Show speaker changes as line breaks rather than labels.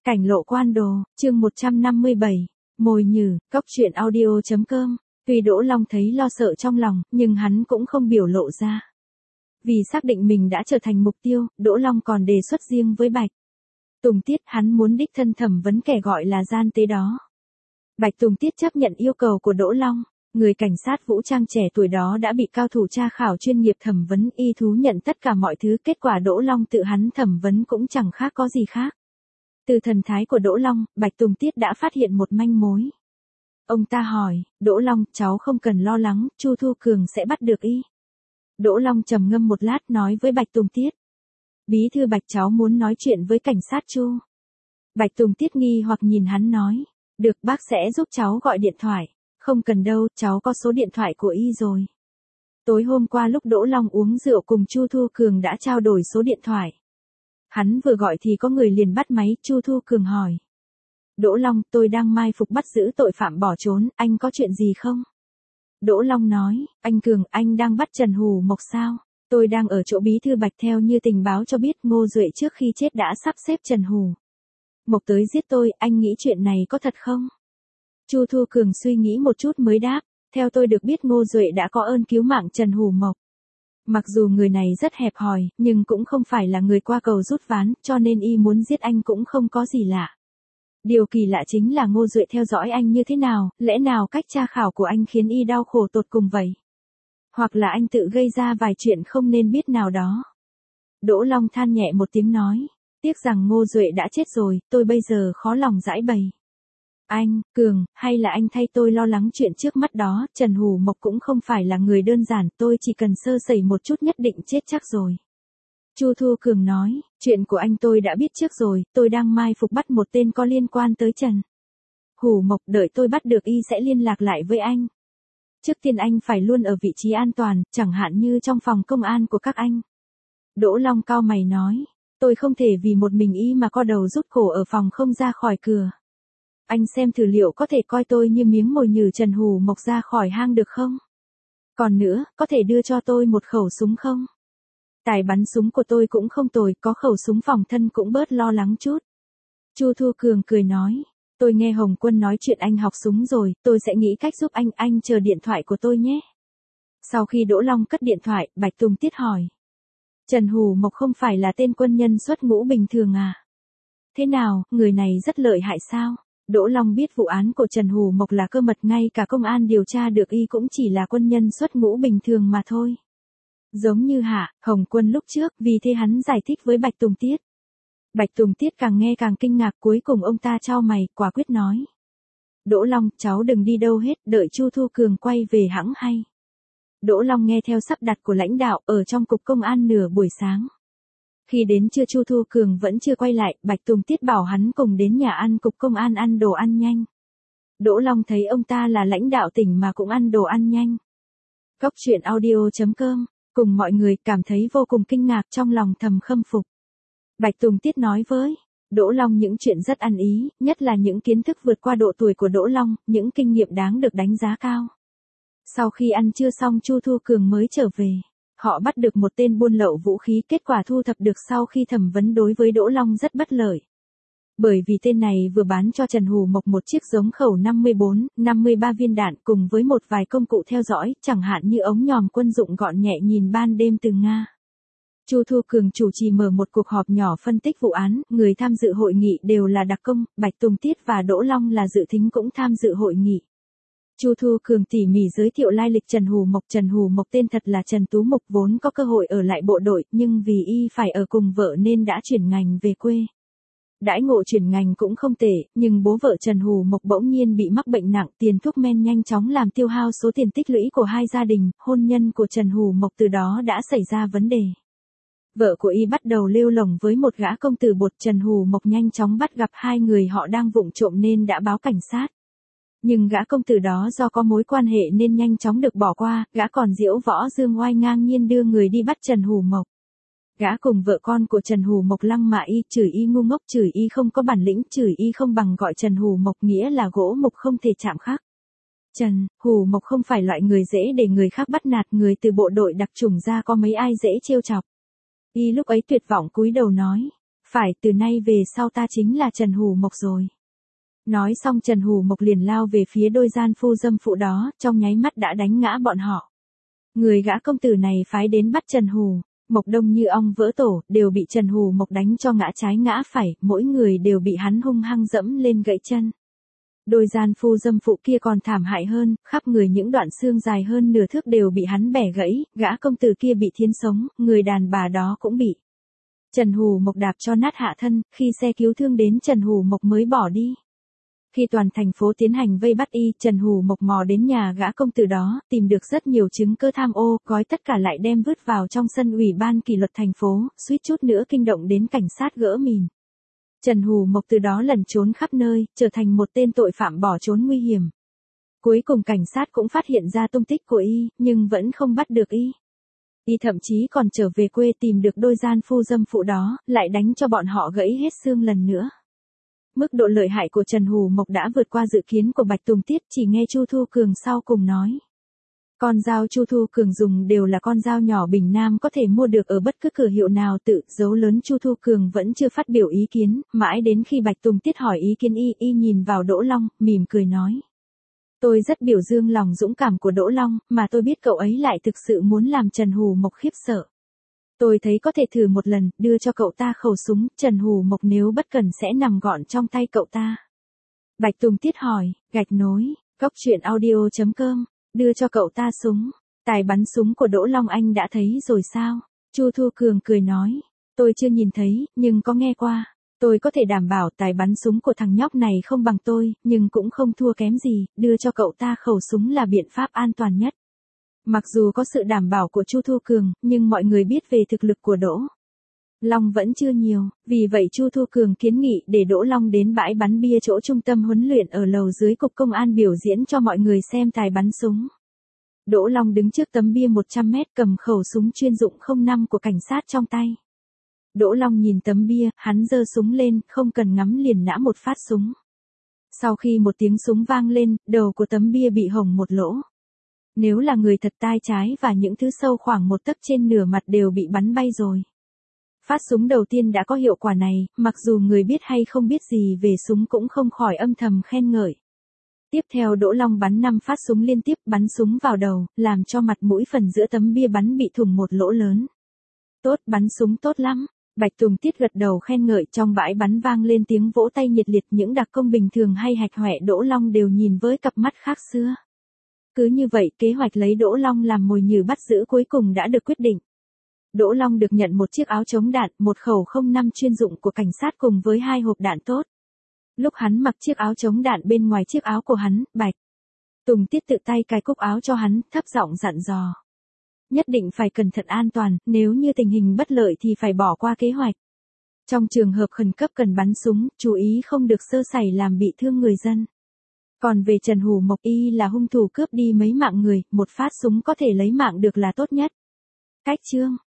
Cảnh lộ quan đồ, chương 157, mồi nhử, cóc truyện audio.com. Tuy Đỗ Long thấy lo sợ trong lòng, nhưng hắn cũng không biểu lộ ra. Vì xác định mình đã trở thành mục tiêu, Đỗ Long còn đề xuất riêng với Bạch Tùng Tiết, hắn muốn đích thân thẩm vấn kẻ gọi là gian tế đó. Bạch Tùng Tiết chấp nhận yêu cầu của Đỗ Long. Người cảnh sát vũ trang trẻ tuổi đó đã bị cao thủ tra khảo chuyên nghiệp thẩm vấn, y thú nhận tất cả mọi thứ, kết quả Đỗ Long tự hắn thẩm vấn cũng chẳng khác có gì khác. Từ thần thái của Đỗ Long, Bạch Tùng Tiết đã phát hiện một manh mối. Ông ta hỏi, Đỗ Long, cháu không cần lo lắng, Chu Thu Cường sẽ bắt được y. Đỗ Long trầm ngâm một lát nói với Bạch Tùng Tiết. Bí thư Bạch, cháu muốn nói chuyện với cảnh sát Chu. Bạch Tùng Tiết nghi hoặc nhìn hắn nói, được, bác sẽ giúp cháu gọi điện thoại. Không cần đâu, cháu có số điện thoại của y rồi. Tối hôm qua lúc Đỗ Long uống rượu cùng Chu Thu Cường đã trao đổi số điện thoại. Hắn vừa gọi thì có người liền bắt máy. Chu Thu Cường hỏi. Đỗ Long, tôi đang mai phục bắt giữ tội phạm bỏ trốn, anh có chuyện gì không? Đỗ Long nói, anh Cường, anh đang bắt Trần Hủ Mộc sao? Tôi đang ở chỗ bí thư Bạch, theo như tình báo cho biết Ngô Duệ trước khi chết đã sắp xếp Trần Hủ Mộc tới giết tôi, anh nghĩ chuyện này có thật không? Chu Thu Cường suy nghĩ một chút mới đáp, theo tôi được biết Ngô Duệ đã có ơn cứu mạng Trần Hủ Mộc. Mặc dù người này rất hẹp hòi, nhưng cũng không phải là người qua cầu rút ván, cho nên y muốn giết anh cũng không có gì lạ. Điều kỳ lạ chính là Ngô Duệ theo dõi anh như thế nào, lẽ nào cách tra khảo của anh khiến y đau khổ tột cùng vậy? Hoặc là anh tự gây ra vài chuyện không nên biết nào đó. Đỗ Long than nhẹ một tiếng nói, tiếc rằng Ngô Duệ đã chết rồi, tôi bây giờ khó lòng giải bày. Anh, Cường, hay là anh thay tôi lo lắng chuyện trước mắt đó, Trần Hủ Mộc cũng không phải là người đơn giản, tôi chỉ cần sơ sẩy một chút nhất định chết chắc rồi. Chu Thu Cường nói, chuyện của anh tôi đã biết trước rồi, tôi đang mai phục bắt một tên có liên quan tới Trần Hủ Mộc, đợi tôi bắt được y sẽ liên lạc lại với anh. Trước tiên anh phải luôn ở vị trí an toàn, chẳng hạn như trong phòng công an của các anh. Đỗ Long cau mày nói, tôi không thể vì một mình y mà co đầu rút cổ ở phòng không ra khỏi cửa. Anh xem thử liệu có thể coi tôi như miếng mồi nhử Trần Hủ Mộc ra khỏi hang được không? Còn nữa, có thể đưa cho tôi một khẩu súng không? Tài bắn súng của tôi cũng không tồi, có khẩu súng phòng thân cũng bớt lo lắng chút. Chu Thu Cường cười nói, tôi nghe Hồng Quân nói chuyện anh học súng rồi, tôi sẽ nghĩ cách giúp anh chờ điện thoại của tôi nhé. Sau khi Đỗ Long cất điện thoại, Bạch Tùng Tiết hỏi. Trần Hủ Mộc không phải là tên quân nhân xuất ngũ bình thường à? Thế nào, người này rất lợi hại sao? Đỗ Long biết vụ án của Trần Hủ Mộc là cơ mật, ngay cả công an điều tra được y cũng chỉ là quân nhân xuất ngũ bình thường mà thôi. Giống như Hồng Quân lúc trước, vì thế hắn giải thích với Bạch Tùng Tiết. Bạch Tùng Tiết càng nghe càng kinh ngạc, cuối cùng ông ta chau mày, quả quyết nói. Đỗ Long, cháu đừng đi đâu hết, đợi Chu Thu Cường quay về hẵng hay. Đỗ Long nghe theo sắp đặt của lãnh đạo, ở trong cục công an nửa buổi sáng. Khi đến trưa Chu Thu Cường vẫn chưa quay lại, Bạch Tùng Tiết bảo hắn cùng đến nhà ăn cục công an ăn đồ ăn nhanh. Đỗ Long thấy ông ta là lãnh đạo tỉnh mà cũng ăn đồ ăn nhanh. Cóc truyện audio.com, cùng mọi người cảm thấy vô cùng kinh ngạc, trong lòng thầm khâm phục. Bạch Tùng Tiết nói với Đỗ Long những chuyện rất ăn ý, nhất là những kiến thức vượt qua độ tuổi của Đỗ Long, những kinh nghiệm đáng được đánh giá cao. Sau khi ăn trưa xong Chu Thu Cường mới trở về. Họ bắt được một tên buôn lậu vũ khí, kết quả thu thập được sau khi thẩm vấn đối với Đỗ Long rất bất lợi. Bởi vì tên này vừa bán cho Trần Hủ Mộc một chiếc giống khẩu 54, 53 viên đạn cùng với một vài công cụ theo dõi, chẳng hạn như ống nhòm quân dụng gọn nhẹ nhìn ban đêm từ Nga. Chu Thu Cường chủ trì mở một cuộc họp nhỏ phân tích vụ án, người tham dự hội nghị đều là đặc công, Bạch Tùng Tiết và Đỗ Long là dự thính cũng tham dự hội nghị. Chu Thu Cường tỉ mỉ giới thiệu lai lịch Trần Hủ Mộc. Trần Hủ Mộc tên thật là Trần Tú Mộc, vốn có cơ hội ở lại bộ đội, nhưng vì y phải ở cùng vợ nên đã chuyển ngành về quê. Đãi ngộ chuyển ngành cũng không tệ, nhưng bố vợ Trần Hủ Mộc bỗng nhiên bị mắc bệnh nặng, tiền thuốc men nhanh chóng làm tiêu hao số tiền tích lũy của hai gia đình, hôn nhân của Trần Hủ Mộc từ đó đã xảy ra vấn đề. Vợ của y bắt đầu lêu lổng với một gã công tử bột. Trần Hủ Mộc nhanh chóng bắt gặp hai người họ đang vụng trộm nên đã báo cảnh sát. Nhưng gã công tử đó do có mối quan hệ nên nhanh chóng được bỏ qua, gã còn diễu võ dương oai ngang nhiên đưa người đi bắt Trần Hủ Mộc. Gã cùng vợ con của Trần Hủ Mộc lăng mạ y, chửi y ngu ngốc, chửi y không có bản lĩnh, chửi y không bằng, gọi Trần Hủ Mộc nghĩa là gỗ mục không thể chạm khắc. Trần Hủ Mộc không phải loại người dễ để người khác bắt nạt, người từ bộ đội đặc chủng ra có mấy ai dễ trêu chọc. Y lúc ấy tuyệt vọng cúi đầu nói, Phải, từ nay về sau ta chính là Trần Hủ Mộc rồi. Nói xong Trần Hủ Mộc liền lao về phía đôi gian phu dâm phụ đó, trong nháy mắt đã đánh ngã bọn họ. Người gã công tử này phái đến bắt Trần Hủ Mộc đông như ong vỡ tổ, đều bị Trần Hủ Mộc đánh cho ngã trái ngã phải, mỗi người đều bị hắn hung hăng dẫm lên gãy chân. Đôi gian phu dâm phụ kia còn thảm hại hơn, khắp người những đoạn xương dài hơn nửa thước đều bị hắn bẻ gãy, gã công tử kia bị thiến sống, người đàn bà đó cũng bị. Trần Hủ Mộc đạp cho nát hạ thân, khi xe cứu thương đến Trần Hủ Mộc mới bỏ đi. Khi toàn thành phố tiến hành vây bắt y, Trần Hủ Mộc mò đến nhà gã công tử đó, tìm được rất nhiều chứng cơ tham ô, gói tất cả lại đem vứt vào trong sân ủy ban kỷ luật thành phố, suýt chút nữa kinh động đến cảnh sát gỡ mìn. Trần Hủ Mộc từ đó lẩn trốn khắp nơi, trở thành một tên tội phạm bỏ trốn nguy hiểm. Cuối cùng cảnh sát cũng phát hiện ra tung tích của y, nhưng vẫn không bắt được y. Y thậm chí còn trở về quê tìm được đôi gian phu dâm phụ đó, lại đánh cho bọn họ gãy hết xương lần nữa. Mức độ lợi hại của Trần Hủ Mộc đã vượt qua dự kiến của Bạch Tùng Tiết, chỉ nghe Chu Thu Cường sau cùng nói. Con dao Chu Thu Cường dùng đều là con dao nhỏ bình nam có thể mua được ở bất cứ cửa hiệu nào, tự dấu lớn Chu Thu Cường vẫn chưa phát biểu ý kiến, mãi đến khi Bạch Tùng Tiết hỏi ý kiến y nhìn vào Đỗ Long, mỉm cười nói. Tôi rất biểu dương lòng dũng cảm của Đỗ Long, mà tôi biết cậu ấy lại thực sự muốn làm Trần Hủ Mộc khiếp sợ. Tôi thấy có thể thử một lần, đưa cho cậu ta khẩu súng, Trần Hủ Mộc nếu bất cần sẽ nằm gọn trong tay cậu ta. Bạch Tùng Tiết hỏi, gạch nối, goctruyện.audio.com, đưa cho cậu ta súng. Tài bắn súng của Đỗ Long anh đã thấy rồi sao? Chu Thu Cường cười nói, tôi chưa nhìn thấy, nhưng có nghe qua. Tôi có thể đảm bảo tài bắn súng của thằng nhóc này không bằng tôi, nhưng cũng không thua kém gì, đưa cho cậu ta khẩu súng là biện pháp an toàn nhất. Mặc dù có sự đảm bảo của Chu Thu Cường, nhưng mọi người biết về thực lực của Đỗ Long vẫn chưa nhiều, vì vậy Chu Thu Cường kiến nghị để Đỗ Long đến bãi bắn bia chỗ trung tâm huấn luyện ở lầu dưới cục công an biểu diễn cho mọi người xem tài bắn súng. Đỗ Long đứng trước tấm bia 100 mét cầm khẩu súng chuyên dụng 05 của cảnh sát trong tay. Đỗ Long nhìn tấm bia, hắn giơ súng lên, không cần ngắm liền nã một phát súng. Sau khi một tiếng súng vang lên, đầu của tấm bia bị hổng một lỗ. Nếu là người thật tai trái và những thứ sâu khoảng một tấc trên nửa mặt đều bị bắn bay rồi. Phát súng đầu tiên đã có hiệu quả này, mặc dù người biết hay không biết gì về súng cũng không khỏi âm thầm khen ngợi. Tiếp theo Đỗ Long bắn 5 phát súng liên tiếp, bắn súng vào đầu, làm cho mặt mũi phần giữa tấm bia bắn bị thủng một lỗ lớn. Tốt, bắn súng tốt lắm. Bạch Tùng Tiết gật đầu khen ngợi, trong bãi bắn vang lên tiếng vỗ tay nhiệt liệt, những đặc công bình thường hay hạch hoẹ Đỗ Long đều nhìn với cặp mắt khác xưa. Cứ như vậy, kế hoạch lấy Đỗ Long làm mồi nhử bắt giữ cuối cùng đã được quyết định. Đỗ Long được nhận một chiếc áo chống đạn, một khẩu 05 chuyên dụng của cảnh sát cùng với 2 hộp đạn tốt. Lúc hắn mặc chiếc áo chống đạn, bên ngoài chiếc áo của hắn, Bạch Tùng Tiết tự tay cài cúc áo cho hắn, thấp giọng dặn dò. Nhất định phải cẩn thận an toàn, nếu như tình hình bất lợi thì phải bỏ qua kế hoạch. Trong trường hợp khẩn cấp cần bắn súng, chú ý không được sơ sẩy làm bị thương người dân. Còn về Trần Hủ Mộc, y là hung thủ cướp đi mấy mạng người, một phát súng có thể lấy mạng được là tốt nhất. Cách chương